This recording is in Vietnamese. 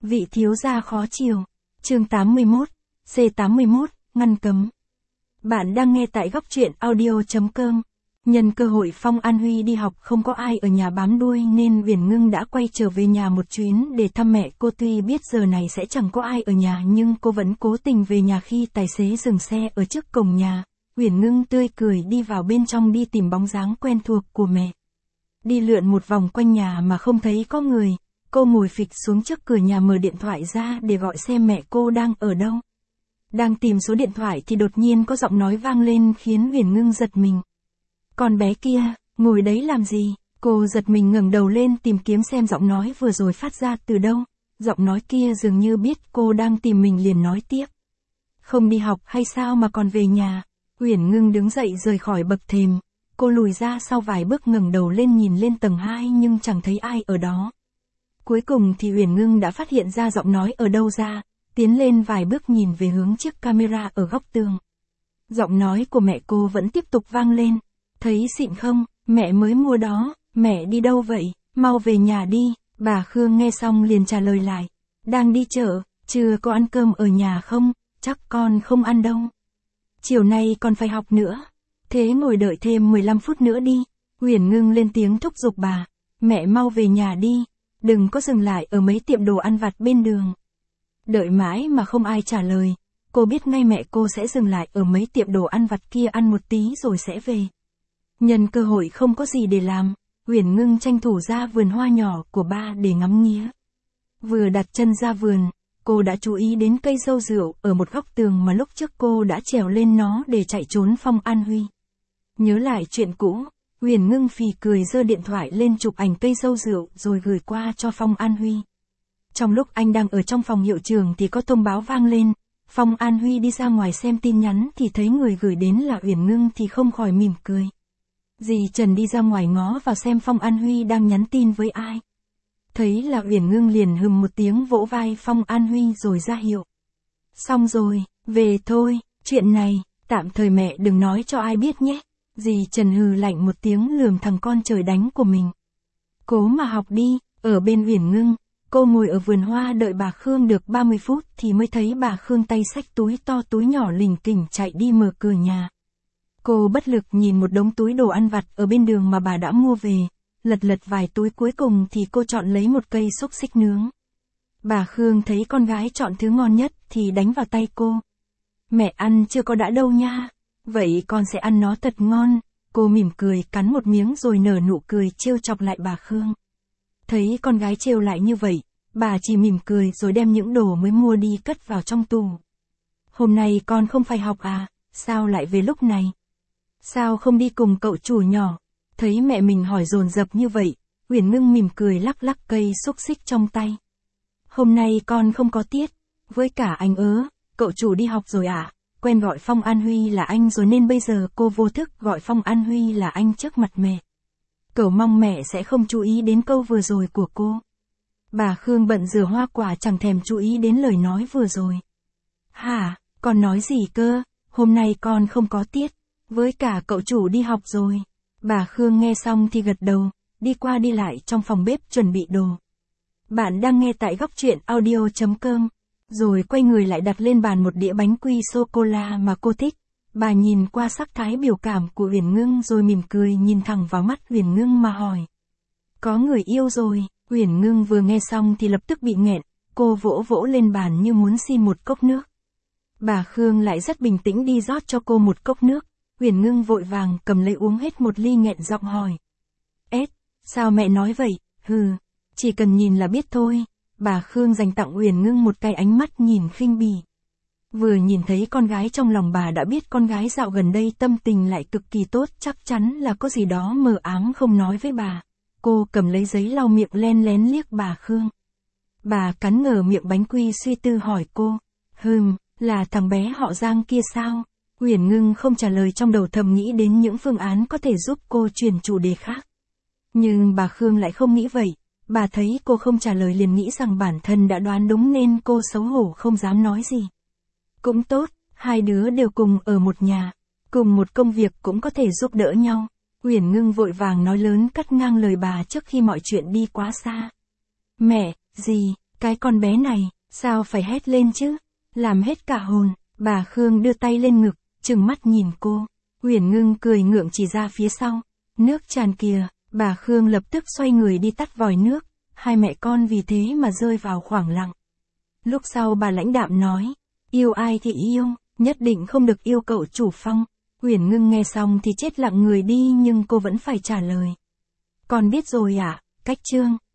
Vị thiếu gia khó chiều. Chương 81, C81, ngăn cấm. Bạn đang nghe tại góc truyện audio.com. Nhân cơ hội Phong An Huy đi học không có ai ở nhà bám đuôi nên Uyển Ngưng đã quay trở về nhà một chuyến để thăm mẹ cô. Tuy biết giờ này sẽ chẳng có ai ở nhà nhưng cô vẫn cố tình về nhà. Khi tài xế dừng xe ở trước cổng nhà, Uyển Ngưng tươi cười đi vào bên trong đi tìm bóng dáng quen thuộc của mẹ. Đi lượn một vòng quanh nhà mà không thấy có người, cô ngồi phịch xuống trước cửa nhà mở điện thoại ra để gọi xem mẹ cô đang ở đâu. Đang tìm số điện thoại thì đột nhiên có giọng nói vang lên khiến Uyển Ngưng giật mình. Con bé kia, ngồi đấy làm gì? Cô giật mình ngẩng đầu lên tìm kiếm xem giọng nói vừa rồi phát ra từ đâu. Giọng nói kia dường như biết cô đang tìm mình liền nói tiếp. Không đi học hay sao mà còn về nhà? Uyển Ngưng đứng dậy rời khỏi bậc thềm. Cô lùi ra sau vài bước ngẩng đầu lên nhìn lên tầng 2 nhưng chẳng thấy ai ở đó. Cuối cùng thì Uyển Ngưng đã phát hiện ra giọng nói ở đâu ra, tiến lên vài bước nhìn về hướng chiếc camera ở góc tường. Giọng nói của mẹ cô vẫn tiếp tục vang lên. Thấy xịn không, mẹ mới mua đó, mẹ đi đâu vậy, mau về nhà đi. Bà Khương nghe xong liền trả lời lại. Đang đi chợ, chưa có ăn cơm ở nhà không, chắc con không ăn đâu. Chiều nay còn phải học nữa. Thế ngồi đợi thêm 15 phút nữa đi. Uyển Ngưng lên tiếng thúc giục bà. Mẹ mau về nhà đi, đừng có dừng lại ở mấy tiệm đồ ăn vặt bên đường. Đợi mãi mà không ai trả lời. Cô biết ngay mẹ cô sẽ dừng lại ở mấy tiệm đồ ăn vặt kia ăn một tí rồi sẽ về. Nhân cơ hội không có gì để làm, Uyển Ngưng tranh thủ ra vườn hoa nhỏ của ba để ngắm nghía. Vừa đặt chân ra vườn, cô đã chú ý đến cây dâu rượu ở một góc tường mà lúc trước cô đã trèo lên nó để chạy trốn Phong An Huy. Nhớ lại chuyện cũ, Uyển Ngưng phì cười giơ điện thoại lên chụp ảnh cây dâu rượu rồi gửi qua cho Phong An Huy. Trong lúc anh đang ở trong phòng hiệu trưởng thì có thông báo vang lên. Phong An Huy đi ra ngoài xem tin nhắn thì thấy người gửi đến là Uyển Ngưng thì không khỏi mỉm cười. Dì Trần đi ra ngoài ngó vào xem Phong An Huy đang nhắn tin với ai. Thấy là Uyển Ngưng liền hừm một tiếng vỗ vai Phong An Huy rồi ra hiệu. Xong rồi, về thôi, chuyện này, tạm thời mẹ đừng nói cho ai biết nhé. Dì Trần hừ lạnh một tiếng lườm thằng con trời đánh của mình. Cố mà học đi. Ở bên Uyển Ngưng, cô ngồi ở vườn hoa đợi bà Khương được 30 phút thì mới thấy bà Khương tay xách túi to túi nhỏ lỉnh kỉnh chạy đi mở cửa nhà. Cô bất lực nhìn một đống túi đồ ăn vặt ở bên đường mà bà đã mua về, lật vài túi cuối cùng thì cô chọn lấy một cây xúc xích nướng. Bà Khương thấy con gái chọn thứ ngon nhất thì đánh vào tay cô. Mẹ ăn chưa có đã đâu nha, vậy con sẽ ăn nó thật ngon. Cô mỉm cười cắn một miếng rồi nở nụ cười trêu chọc lại bà Khương. Thấy con gái trêu lại như vậy, bà chỉ mỉm cười rồi đem những đồ mới mua đi cất vào trong tủ. Hôm nay con không phải học à, sao lại về lúc này? Sao không đi cùng cậu chủ nhỏ? Thấy mẹ mình hỏi dồn dập như vậy, Uyển Ngưng mỉm cười lắc lắc cây xúc xích trong tay. Hôm nay con không có tiết, với cả anh cậu chủ đi học rồi à? Quen gọi Phong An Huy là anh rồi nên bây giờ cô vô thức gọi Phong An Huy là anh trước mặt mẹ. Cậu mong mẹ sẽ không chú ý đến câu vừa rồi của cô. Bà Khương bận rửa hoa quả chẳng thèm chú ý đến lời nói vừa rồi. Hả, con nói gì cơ? Hôm nay con không có tiết, với cả cậu chủ đi học rồi. Bà Khương nghe xong thì gật đầu, đi qua đi lại trong phòng bếp chuẩn bị đồ. Bạn đang nghe tại góc truyện audio.com. Rồi quay người lại đặt lên bàn một đĩa bánh quy sô-cô-la mà cô thích. Bà nhìn qua sắc thái biểu cảm của Uyển Ngưng rồi mỉm cười nhìn thẳng vào mắt Uyển Ngưng mà hỏi. Có người yêu rồi? Uyển Ngưng vừa nghe xong thì lập tức bị nghẹn, cô vỗ vỗ lên bàn như muốn xin một cốc nước. Bà Khương lại rất bình tĩnh đi rót cho cô một cốc nước. Uyển Ngưng vội vàng cầm lấy uống hết một ly nghẹn giọng hỏi. Sao mẹ nói vậy? Chỉ cần nhìn là biết thôi. Bà Khương dành tặng Uyển Ngưng một cái ánh mắt nhìn khinh bỉ. Vừa nhìn thấy con gái trong lòng bà đã biết con gái dạo gần đây tâm tình lại cực kỳ tốt, chắc chắn là có gì đó mờ ám không nói với bà. Cô cầm lấy giấy lau miệng len lén liếc bà Khương. Bà cắn ngờ miệng bánh quy suy tư hỏi cô. Là thằng bé họ Giang kia sao? Uyển Ngưng không trả lời, trong đầu thầm nghĩ đến những phương án có thể giúp cô chuyển chủ đề khác. Nhưng bà Khương lại không nghĩ vậy. Bà thấy cô không trả lời liền nghĩ rằng bản thân đã đoán đúng nên cô xấu hổ không dám nói gì. Cũng tốt, hai đứa đều cùng ở một nhà, cùng một công việc cũng có thể giúp đỡ nhau. Uyển Ngưng vội vàng nói lớn cắt ngang lời bà trước khi mọi chuyện đi quá xa. Mẹ, dì, Cái con bé này, sao phải hét lên chứ? Làm hết cả hồn. Bà Khương đưa tay lên ngực, trừng mắt nhìn cô. Uyển Ngưng cười ngượng chỉ ra phía sau. Nước tràn kìa. Bà Khương lập tức xoay người đi tắt vòi nước. Hai mẹ con vì thế mà rơi vào khoảng lặng. Lúc sau bà lãnh đạm nói. Yêu ai thì yêu, nhất định không được yêu cậu chủ Phong. Uyển Ngưng nghe xong thì chết lặng người đi nhưng cô vẫn phải trả lời. Con biết rồi ạ, Cách Trương.